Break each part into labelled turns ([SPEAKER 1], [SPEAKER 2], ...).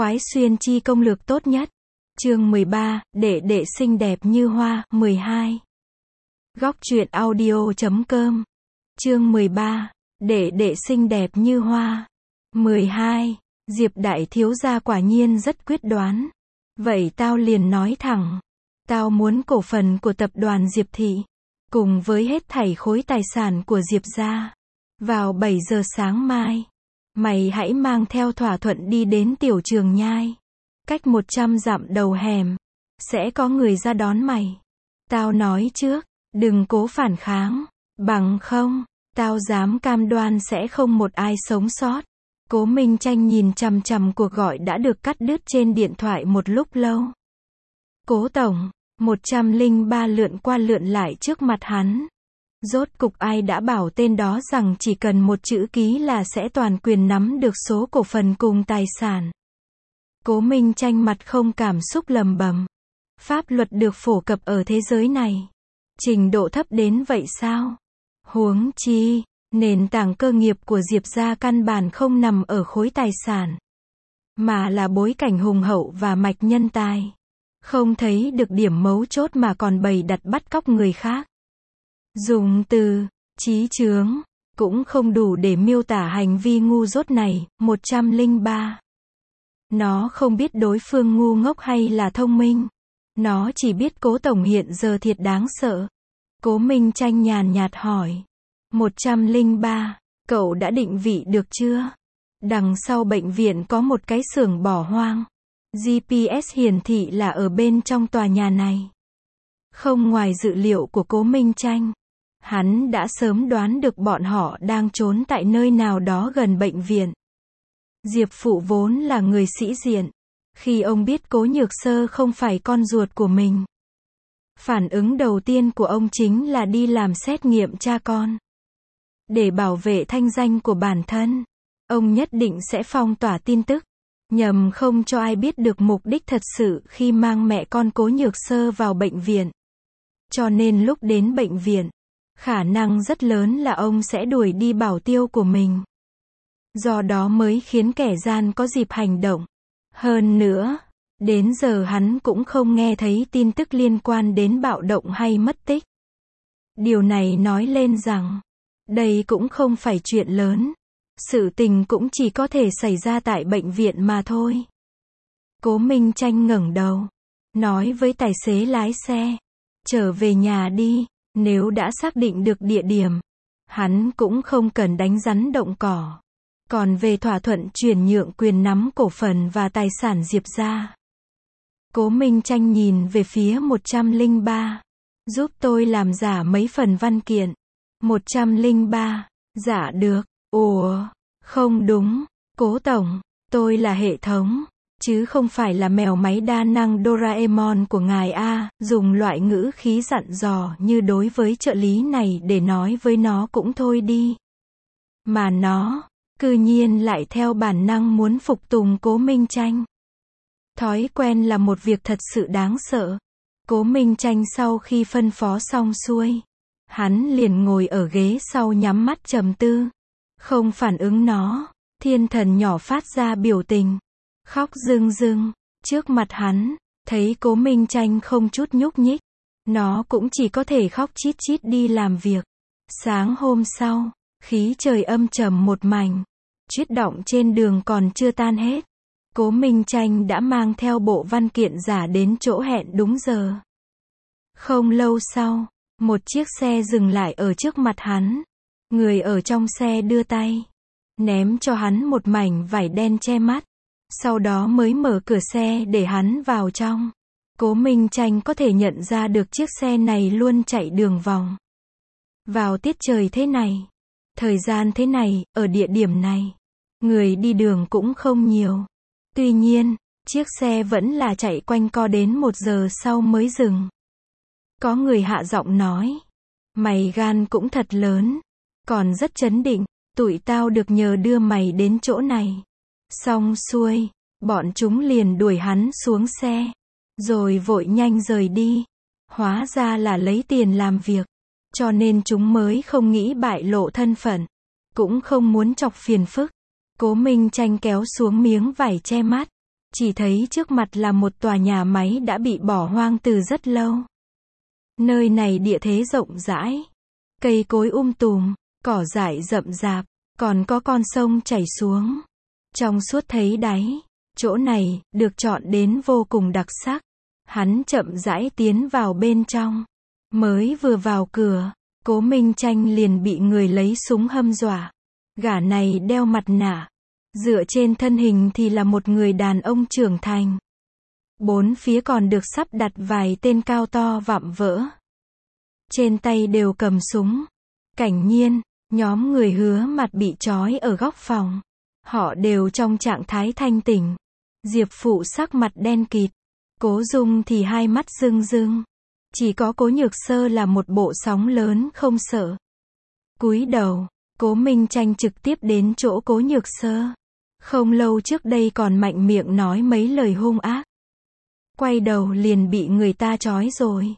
[SPEAKER 1] Khoái xuyên chi công lược tốt nhất. Chương 13, đệ đệ xinh đẹp như hoa, 12. Góc truyện audio.com. Chương 13, đệ đệ xinh đẹp như hoa. 12. Diệp đại thiếu gia quả nhiên rất quyết đoán. Vậy tao liền nói thẳng. Tao muốn cổ phần của tập đoàn Diệp Thị. Cùng với hết thảy khối tài sản của Diệp gia. Vào 7 giờ sáng mai. Mày hãy mang theo thỏa thuận đi đến tiểu trường nhai. Cách 100 dặm đầu hẻm. Sẽ có người ra đón mày. Tao nói trước, đừng cố phản kháng. Bằng không, tao dám cam đoan sẽ không một ai sống sót. Cố Minh Tranh nhìn chằm chằm cuộc gọi đã được cắt đứt trên điện thoại một lúc lâu. Cố tổng, 103 lượn qua lượn lại trước mặt hắn. Rốt cục ai đã bảo tên đó rằng chỉ cần một chữ ký là sẽ toàn quyền nắm được số cổ phần cùng tài sản. Cố Minh Tranh mặt không cảm xúc lầm bầm. Pháp luật được phổ cập ở thế giới này. Trình độ thấp đến vậy sao? Huống chi, nền tảng cơ nghiệp của Diệp gia căn bản không nằm ở khối tài sản. Mà là bối cảnh hùng hậu và mạch nhân tài. Không thấy được điểm mấu chốt mà còn bày đặt bắt cóc người khác. Dùng từ, chí chướng, cũng không đủ để miêu tả hành vi ngu dốt này. 103. Nó không biết đối phương ngu ngốc hay là thông minh. Nó chỉ biết Cố tổng hiện giờ thiệt đáng sợ. Cố Minh Tranh nhàn nhạt hỏi. 103, cậu đã định vị được chưa? Đằng sau bệnh viện có một cái xưởng bỏ hoang. GPS hiển thị là ở bên trong tòa nhà này. Không ngoài dự liệu của Cố Minh Tranh. Hắn đã sớm đoán được bọn họ đang trốn tại nơi nào đó gần bệnh viện. Diệp phụ vốn là người sĩ diện. Khi ông biết Cố Nhược Sơ không phải con ruột của mình. Phản ứng đầu tiên của ông chính là đi làm xét nghiệm cha con. Để bảo vệ thanh danh của bản thân, ông nhất định sẽ phong tỏa tin tức. Nhằm không cho ai biết được mục đích thật sự khi mang mẹ con Cố Nhược Sơ vào bệnh viện. Cho nên lúc đến bệnh viện, khả năng rất lớn là ông sẽ đuổi đi bảo tiêu của mình. Do đó mới khiến kẻ gian có dịp hành động. Hơn nữa, đến giờ hắn cũng không nghe thấy tin tức liên quan đến bạo động hay mất tích. Điều này nói lên rằng, đây cũng không phải chuyện lớn. Sự tình cũng chỉ có thể xảy ra tại bệnh viện mà thôi. Cố Minh Tranh ngẩng đầu, nói với tài xế lái xe, trở về nhà đi, nếu đã xác định được địa điểm, hắn cũng không cần đánh rắn động cỏ. Còn về thỏa thuận chuyển nhượng quyền nắm cổ phần và tài sản Diệp gia. Cố Minh Tranh nhìn về phía 103, giúp tôi làm giả mấy phần văn kiện. 103, giả được. Ủa, không đúng, Cố tổng, tôi là hệ thống, chứ không phải là mèo máy đa năng Doraemon của ngài a. Dùng loại ngữ khí dặn dò như đối với trợ lý này để nói với nó cũng thôi đi. Mà nó, cư nhiên lại theo bản năng muốn phục tùng Cố Minh Tranh. Thói quen là một việc thật sự đáng sợ. Cố Minh Tranh sau khi phân phó xong xuôi, hắn liền ngồi ở ghế sau nhắm mắt trầm tư. Không phản ứng nó, thiên thần nhỏ phát ra biểu tình. Khóc rưng rưng, trước mặt hắn, thấy Cố Minh Tranh không chút nhúc nhích. Nó cũng chỉ có thể khóc chít chít đi làm việc. Sáng hôm sau, khí trời âm trầm một mảnh. Tuyết đọng trên đường còn chưa tan hết. Cố Minh Tranh đã mang theo bộ văn kiện giả đến chỗ hẹn đúng giờ. Không lâu sau, một chiếc xe dừng lại ở trước mặt hắn. Người ở trong xe đưa tay, ném cho hắn một mảnh vải đen che mắt. Sau đó mới mở cửa xe để hắn vào trong. Cố Minh Tranh có thể nhận ra được chiếc xe này luôn chạy đường vòng. Vào tiết trời thế này, thời gian thế này, ở địa điểm này, người đi đường cũng không nhiều. Tuy nhiên, chiếc xe vẫn là chạy quanh co đến 1 giờ sau mới dừng. Có người hạ giọng nói, mày gan cũng thật lớn, còn rất trấn định, tụi tao được nhờ đưa mày đến chỗ này. Xong xuôi, bọn chúng liền đuổi hắn xuống xe, rồi vội nhanh rời đi. Hóa ra là lấy tiền làm việc, cho nên chúng mới không nghĩ bại lộ thân phận, cũng không muốn chọc phiền phức. Cố Minh Tranh kéo xuống miếng vải che mắt, chỉ thấy trước mặt là một tòa nhà máy đã bị bỏ hoang từ rất lâu. Nơi này địa thế rộng rãi, cây cối tùm, cỏ dại rậm rạp, còn có con sông chảy xuống, trong suốt thấy đáy. Chỗ này, được chọn đến vô cùng đặc sắc. Hắn chậm rãi tiến vào bên trong. Mới vừa vào cửa, Cố Minh Tranh liền bị người lấy súng hăm dọa. Gã này đeo mặt nạ. Dựa trên thân hình thì là một người đàn ông trưởng thành. Bốn phía còn được sắp đặt vài tên cao to vạm vỡ. Trên tay đều cầm súng. Cảnh Nhiên, nhóm người Hứa Mặt bị trói ở góc phòng. Họ đều trong trạng thái thanh tỉnh. Diệp Phụ sắc mặt đen kịt. Cố Dung thì hai mắt rưng rưng. Chỉ có Cố Nhược Sơ là một bộ sóng lớn không sợ. Cúi đầu, Cố Minh Tranh trực tiếp đến chỗ Cố Nhược Sơ. Không lâu trước đây còn mạnh miệng nói mấy lời hung ác. Quay đầu liền bị người ta trói rồi.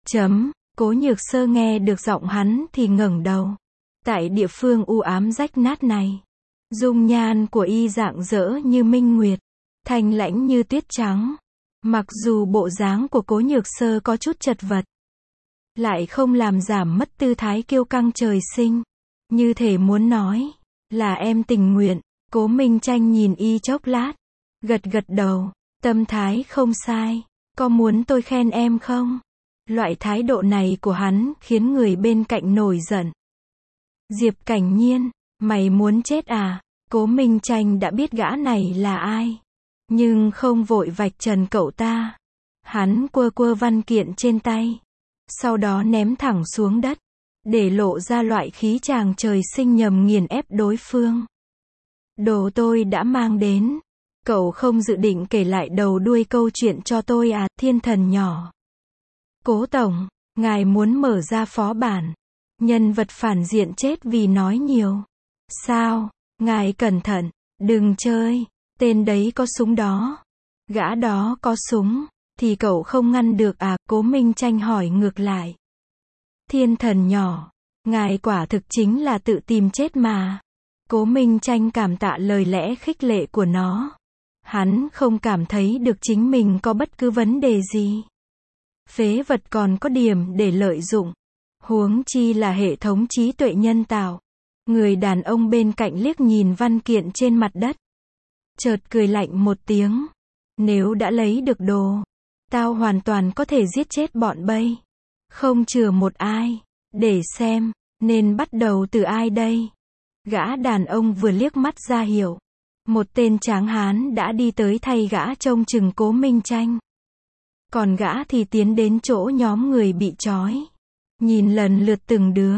[SPEAKER 1] Cố Nhược Sơ nghe được giọng hắn thì ngẩng đầu. Tại địa phương u ám rách nát này, dung nhan của y rạng rỡ như minh nguyệt, thanh lãnh như tuyết trắng. Mặc dù bộ dáng của Cố Nhược Sơ có chút chật vật, lại không làm giảm mất tư thái kiêu căng trời sinh. Như thể muốn nói, là em tình nguyện. Cố Minh Tranh nhìn y chốc lát, gật gật đầu, tâm thái không sai. Có muốn tôi khen em không? Loại thái độ này của hắn khiến người bên cạnh nổi giận. Diệp Cảnh Nhiên, mày muốn chết à? Cố Minh Tranh đã biết gã này là ai, nhưng không vội vạch trần cậu ta. Hắn quơ quơ văn kiện trên tay, sau đó ném thẳng xuống đất, để lộ ra loại khí chàng trời sinh nhằm nghiền ép đối phương. Đồ tôi đã mang đến. Cậu không dự định kể lại đầu đuôi câu chuyện cho tôi à, thiên thần nhỏ? Cố Tổng, ngài muốn mở ra phó bản. Nhân vật phản diện chết vì nói nhiều. Sao? Ngài cẩn thận, đừng chơi. Tên đấy có súng đó. Gã đó có súng, thì cậu không ngăn được à? Cố Minh Tranh hỏi ngược lại. Thiên thần nhỏ, ngài quả thực chính là tự tìm chết mà. Cố Minh Tranh cảm tạ lời lẽ khích lệ của nó. Hắn không cảm thấy được chính mình có bất cứ vấn đề gì. Phế vật còn có điểm để lợi dụng. Huống chi là hệ thống trí tuệ nhân tạo. Người đàn ông bên cạnh liếc nhìn văn kiện trên mặt đất. Chợt cười lạnh một tiếng. Nếu đã lấy được đồ, tao hoàn toàn có thể giết chết bọn Bay. Không chừa một ai. Để xem, nên bắt đầu từ ai đây? Gã đàn ông vừa liếc mắt ra hiểu. Một tên tráng hán đã đi tới thay gã trông chừng Cố Minh Tranh. Còn gã thì tiến đến chỗ nhóm người bị trói. Nhìn lần lượt từng đứa.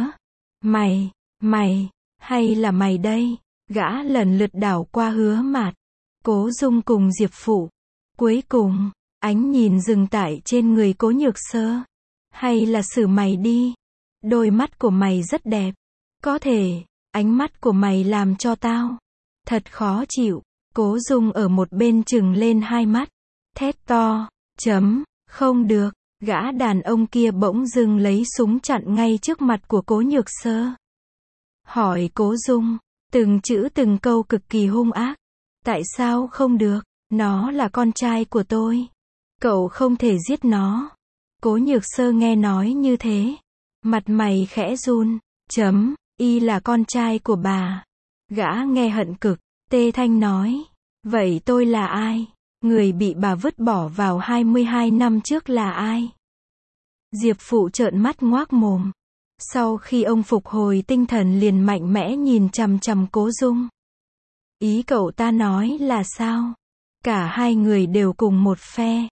[SPEAKER 1] Mày, hay là mày đây? Gã lần lượt đảo qua Hứa Mạt, Cố Dung cùng Diệp Phụ. Cuối cùng, ánh nhìn dừng tại trên người Cố Nhược Sơ. Hay là xử mày đi. Đôi mắt của mày rất đẹp. Có thể, ánh mắt của mày làm cho tao thật khó chịu. Cố Dung ở một bên trừng lên hai mắt, thét to. Không được. Gã đàn ông kia bỗng dưng lấy súng chặn ngay trước mặt của Cố Nhược Sơ. Hỏi Cố Dung, từng chữ từng câu cực kỳ hung ác. Tại sao không được? Nó là con trai của tôi. Cậu không thể giết nó. Cố Nhược Sơ nghe nói như thế, mặt mày khẽ run. Y là con trai của bà. Gã nghe hận cực, tê thanh nói. Vậy tôi là ai? Người bị bà vứt bỏ vào 22 năm trước là ai? Diệp Phụ trợn mắt ngoác mồm. Sau khi ông phục hồi tinh thần liền mạnh mẽ nhìn chằm chằm Cố Dung. Ý cậu ta nói là sao? Cả hai người đều cùng một phe.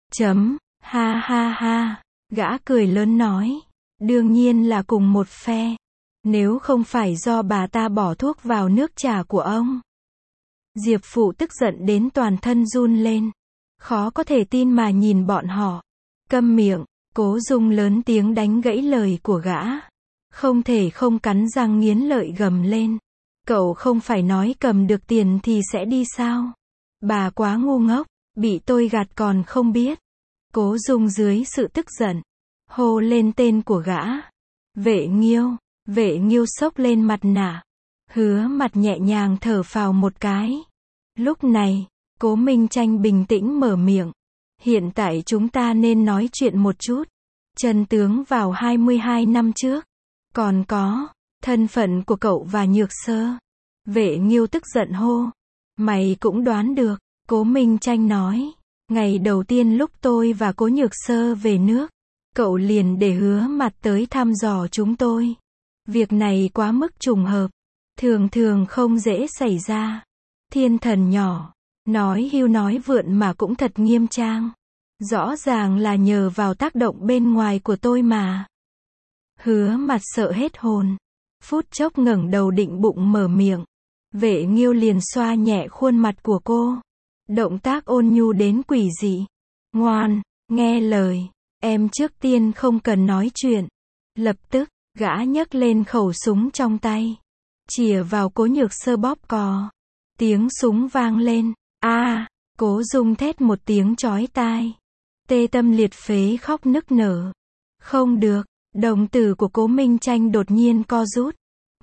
[SPEAKER 1] Ha ha ha. Gã cười lớn nói. Đương nhiên là cùng một phe. Nếu không phải do bà ta bỏ thuốc vào nước trà của ông. Diệp Phụ tức giận đến toàn thân run lên. Khó có thể tin mà nhìn bọn họ. Câm miệng. Cố Dung lớn tiếng đánh gãy lời của gã. Không thể không cắn răng nghiến lợi gầm lên. Cậu không phải nói cầm được tiền thì sẽ đi sao? Bà quá ngu ngốc, bị tôi gạt còn không biết. Cố Dung dưới sự tức giận, hô lên tên của gã. Vệ Nghiêu xốc lên mặt nạ. Hứa Mặt nhẹ nhàng thở phào một cái. Lúc này, Cố Minh Tranh bình tĩnh mở miệng. Hiện tại chúng ta nên nói chuyện một chút. Chân tướng vào 22 năm trước. Còn có, thân phận của cậu và Nhược Sơ. Vệ Nghiêu tức giận hô. Mày cũng đoán được, Cố Minh Tranh nói. Ngày đầu tiên lúc tôi và Cố Nhược Sơ về nước, cậu liền để Hứa Mặt tới thăm dò chúng tôi. Việc này quá mức trùng hợp, thường thường không dễ xảy ra. Thiên Thần nhỏ, nói hưu nói vượn mà cũng thật nghiêm trang. Rõ ràng là nhờ vào tác động bên ngoài của tôi mà. Hứa Mặt sợ hết hồn, phút chốc ngẩng đầu định bụng mở miệng. Vệ Nghiêu liền xoa nhẹ khuôn mặt của cô. Động tác ôn nhu đến quỷ dị. Ngoan, nghe lời, em trước tiên không cần nói chuyện. Lập tức, gã nhấc lên khẩu súng trong tay, chĩa vào Cố Nhược Sơ bóp cò. Tiếng súng vang lên. Cố Dung thét một tiếng chói tai. Tê tâm liệt phế khóc nức nở. Không được, đồng tử của Cố Minh Tranh đột nhiên co rút.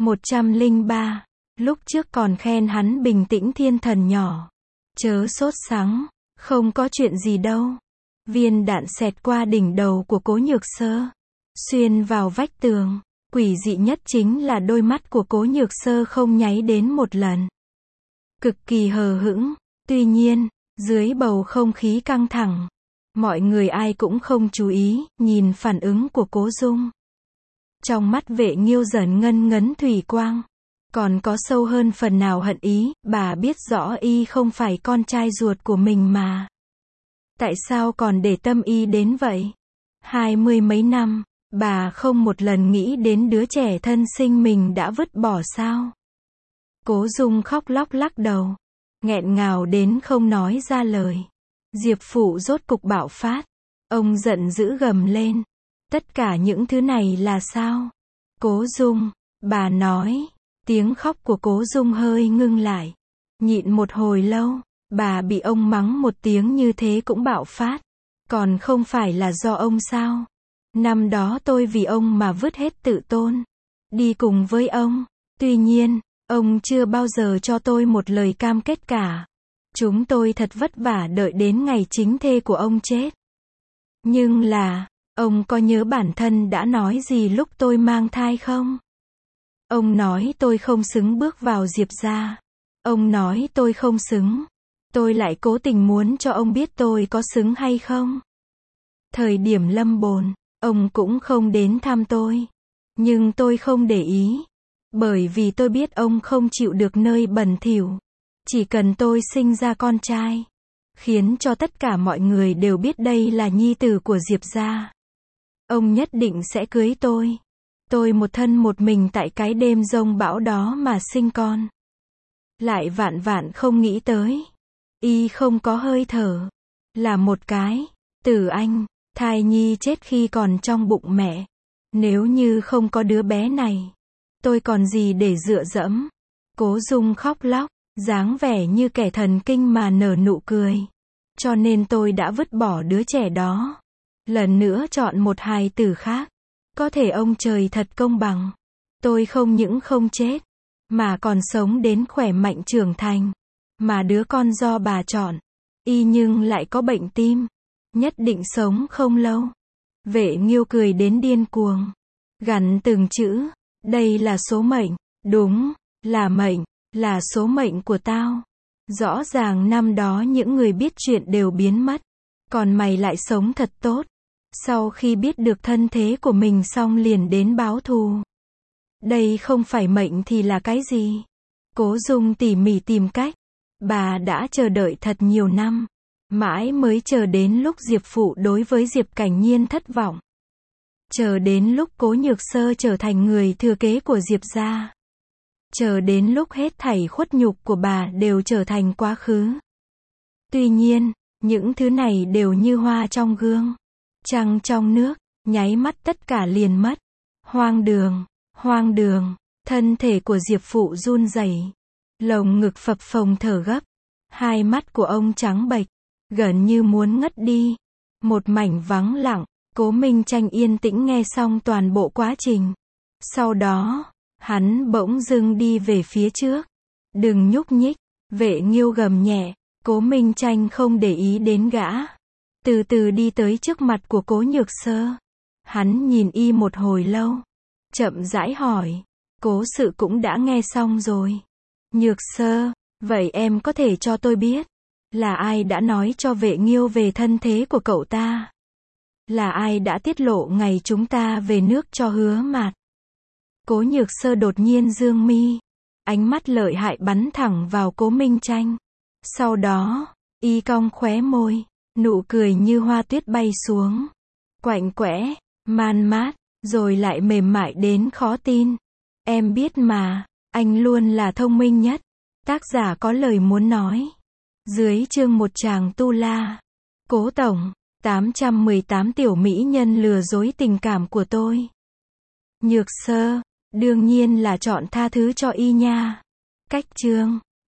[SPEAKER 1] 103. Lúc trước còn khen hắn bình tĩnh Thiên Thần nhỏ. Chớ sốt sắng, không có chuyện gì đâu. Viên đạn xẹt qua đỉnh đầu của Cố Nhược Sơ, xuyên vào vách tường. Quỷ dị nhất chính là đôi mắt của Cố Nhược Sơ không nháy đến một lần. Cực kỳ hờ hững. Tuy nhiên, dưới bầu không khí căng thẳng, mọi người ai cũng không chú ý, nhìn phản ứng của Cố Dung. Trong mắt Vệ Nghiêu dần ngân ngấn thủy quang. Còn có sâu hơn phần nào hận ý, bà biết rõ y không phải con trai ruột của mình mà. Tại sao còn để tâm y đến vậy? 20 mấy năm, bà không một lần nghĩ đến đứa trẻ thân sinh mình đã vứt bỏ sao? Cố Dung khóc lóc lắc đầu, nghẹn ngào đến không nói ra lời. Diệp Phụ rốt cục bạo phát. Ông giận dữ gầm lên. Tất cả những thứ này là sao? Cố Dung, bà nói. Tiếng khóc của Cố Dung hơi ngưng lại. Nhịn một hồi lâu, bà bị ông mắng một tiếng như thế cũng bạo phát. Còn không phải là do ông sao? Năm đó tôi vì ông mà vứt hết tự tôn, đi cùng với ông. Tuy nhiên, ông chưa bao giờ cho tôi một lời cam kết cả. Chúng tôi thật vất vả đợi đến ngày chính thê của ông chết. Nhưng là, ông có nhớ bản thân đã nói gì lúc tôi mang thai không? Ông nói tôi không xứng bước vào Diệp gia. Ông nói tôi không xứng. Tôi lại cố tình muốn cho ông biết tôi có xứng hay không. Thời điểm lâm bồn, ông cũng không đến thăm tôi. Nhưng tôi không để ý. Bởi vì tôi biết ông không chịu được nơi bẩn thỉu. Chỉ cần tôi sinh ra con trai, khiến cho tất cả mọi người đều biết đây là nhi tử của Diệp gia, ông nhất định sẽ cưới tôi. Tôi một thân một mình tại cái đêm giông bão đó mà sinh con. Lại vạn vạn không nghĩ tới. Y không có hơi thở. Là một cái Tử Anh, thai nhi chết khi còn trong bụng mẹ. Nếu như không có đứa bé này, tôi còn gì để dựa dẫm. Cố Dung khóc lóc, dáng vẻ như kẻ thần kinh mà nở nụ cười. Cho nên tôi đã vứt bỏ đứa trẻ đó. Lần nữa chọn một hài tử khác. Có thể ông trời thật công bằng. Tôi không những không chết, mà còn sống đến khỏe mạnh trưởng thành. Mà đứa con do bà chọn, y nhưng lại có bệnh tim. Nhất định sống không lâu. Vệ Nghiêu cười đến điên cuồng. Gằn từng chữ. Đây là số mệnh. Đúng, là mệnh. Là số mệnh của tao. Rõ ràng năm đó những người biết chuyện đều biến mất. Còn mày lại sống thật tốt. Sau khi biết được thân thế của mình xong liền đến báo thù. Đây không phải mệnh thì là cái gì? Cố Dung tỉ mỉ tìm cách. Bà đã chờ đợi thật nhiều năm. Mãi mới chờ đến lúc Diệp Phụ đối với Diệp Cảnh Nhiên thất vọng. Chờ đến lúc Cố Nhược Sơ trở thành người thừa kế của Diệp gia. Chờ đến lúc hết thảy khuất nhục của bà đều trở thành quá khứ. Tuy nhiên, những thứ này đều như hoa trong gương. Trăng trong nước, nháy mắt tất cả liền mất. Hoang đường, hoang đường. Thân thể của Diệp Phụ run rẩy, lồng ngực phập phồng thở gấp. Hai mắt của ông trắng bệch, gần như muốn ngất đi. Một mảnh vắng lặng. Cố Minh Tranh yên tĩnh nghe xong toàn bộ quá trình. Sau đó, hắn bỗng dưng đi về phía trước. Đừng nhúc nhích. Vệ Nghiêu gầm nhẹ. Cố Minh Tranh không để ý đến gã. Từ từ đi tới trước mặt của Cố Nhược Sơ. Hắn nhìn y một hồi lâu. Chậm rãi hỏi. Cố sự cũng đã nghe xong rồi. Nhược Sơ, vậy em có thể cho tôi biết, là ai đã nói cho Vệ Nghiêu về thân thế của cậu ta? Là ai đã tiết lộ ngày chúng ta về nước cho Hứa Mạt? Cố Nhược Sơ đột nhiên dương mi. Ánh mắt lợi hại bắn thẳng vào Cố Minh Tranh. Sau đó, y cong khóe môi. Nụ cười như hoa tuyết bay xuống. Quạnh quẽ, man mát, rồi lại mềm mại đến khó tin. Em biết mà, anh luôn là thông minh nhất. Tác giả có lời muốn nói. Dưới chương một chàng tu la. Cố tổng, 818 tiểu mỹ nhân lừa dối tình cảm của tôi. Nhược Sơ, đương nhiên là chọn tha thứ cho y nha. Cách chương